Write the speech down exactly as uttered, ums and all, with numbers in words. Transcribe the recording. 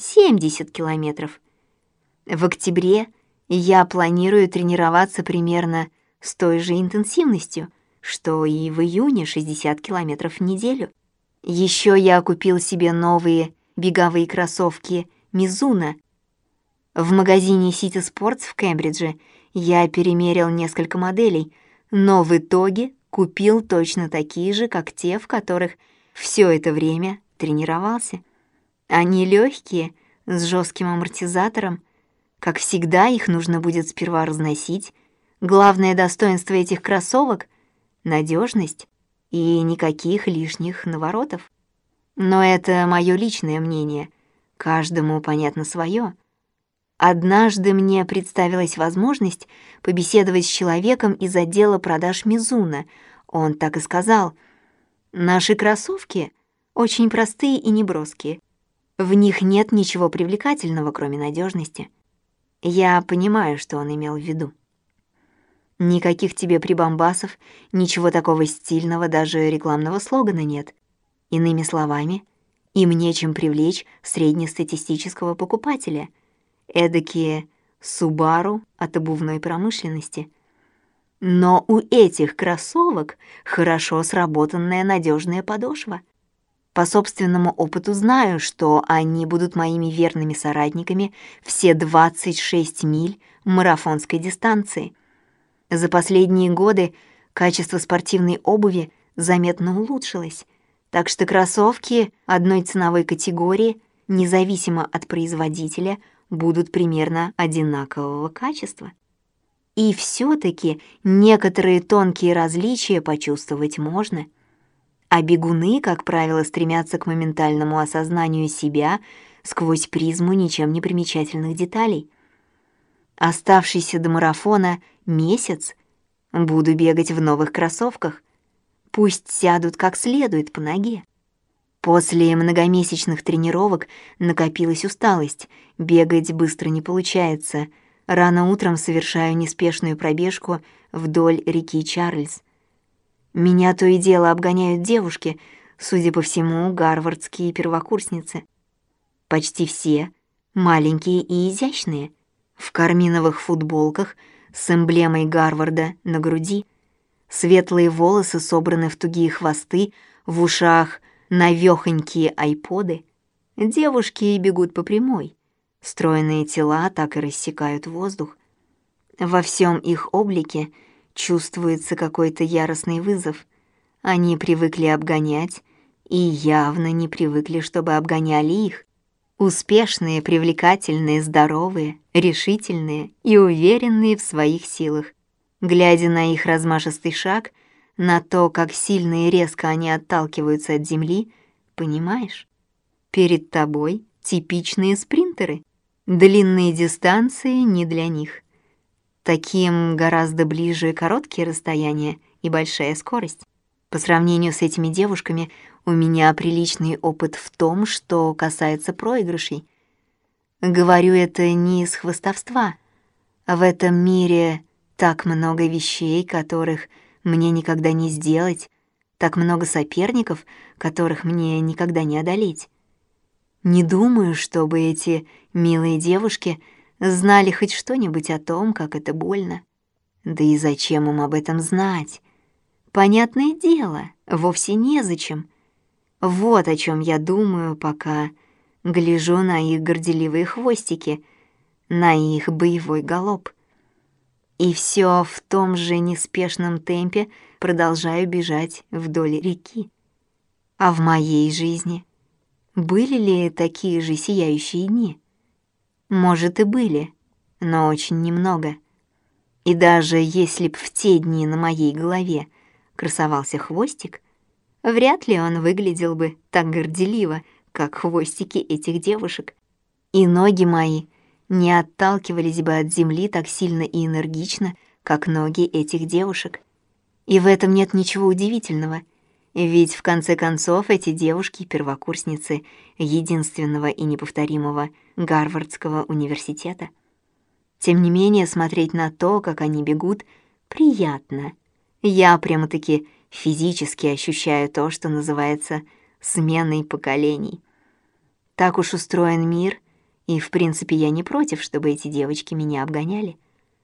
семьдесят километров. В октябре я планирую тренироваться примерно с той же интенсивностью, что и в июне шестьдесят километров в неделю. Еще я купил себе новые беговые кроссовки Mizuno. В магазине City Sports в Кембридже я перемерил несколько моделей, но в итоге купил точно такие же, как те, в которых все это время тренировался. Они легкие, с жестким амортизатором. Как всегда, их нужно будет сперва разносить. Главное достоинство этих кроссовок — надежность и никаких лишних наворотов. Но это мое личное мнение, каждому понятно свое. Однажды мне представилась возможность побеседовать с человеком из отдела продаж Mizuno. Он так и сказал: «Наши кроссовки очень простые и неброские. В них нет ничего привлекательного, кроме надежности». Я понимаю, что он имел в виду. Никаких тебе прибамбасов, ничего такого стильного, даже рекламного слогана нет. Иными словами, им нечем привлечь среднестатистического покупателя. Эдакие Subaru от обувной промышленности. Но у этих кроссовок хорошо сработанная надежная подошва. По собственному опыту знаю, что они будут моими верными соратниками все двадцать шесть миль марафонской дистанции. За последние годы качество спортивной обуви заметно улучшилось, так что кроссовки одной ценовой категории, независимо от производителя, будут примерно одинакового качества. И все-таки некоторые тонкие различия почувствовать можно. А бегуны, как правило, стремятся к моментальному осознанию себя сквозь призму ничем не примечательных деталей. Оставшийся до марафона месяц буду бегать в новых кроссовках. Пусть сядут как следует по ноге. После многомесячных тренировок накопилась усталость, бегать быстро не получается. Рано утром совершаю неспешную пробежку вдоль реки Чарльз. Меня то и дело обгоняют девушки, судя по всему, гарвардские первокурсницы. Почти все маленькие и изящные, в карминовых футболках с эмблемой Гарварда на груди. Светлые волосы собраны в тугие хвосты, в ушах навёхонькие айподы. Девушки бегут по прямой. Стройные тела так и рассекают воздух. Во всем их облике чувствуется какой-то яростный вызов. Они привыкли обгонять и явно не привыкли, чтобы обгоняли их. Успешные, привлекательные, здоровые, решительные и уверенные в своих силах. Глядя на их размашистый шаг, на то, как сильно и резко они отталкиваются от земли, понимаешь, перед тобой типичные спринтеры. Длинные дистанции не для них. Таким гораздо ближе короткие расстояния и большая скорость. По сравнению с этими девушками у меня приличный опыт в том, что касается проигрышей. Говорю это не из хвастовства. В этом мире так много вещей, которых мне никогда не сделать, так много соперников, которых мне никогда не одолеть. Не думаю, чтобы эти милые девушки знали хоть что-нибудь о том, как это больно. Да и зачем им об этом знать? Понятное дело, вовсе незачем. Вот о чем я думаю, пока гляжу на их горделивые хвостики, на их боевой галоп. И все в том же неспешном темпе продолжаю бежать вдоль реки. А в моей жизни были ли такие же сияющие дни? Может, и были, но очень немного. И даже если б в те дни на моей голове красовался хвостик, вряд ли он выглядел бы так горделиво, как хвостики этих девушек. И ноги мои не отталкивались бы от земли так сильно и энергично, как ноги этих девушек. И в этом нет ничего удивительного, ведь в конце концов эти девушки — первокурсницы единственного и неповторимого Гарвардского университета. Тем не менее, смотреть на то, как они бегут, приятно. Я прямо-таки физически ощущаю то, что называется сменой поколений. Так уж устроен мир, И, в принципе, я не против, чтобы эти девочки меня обгоняли.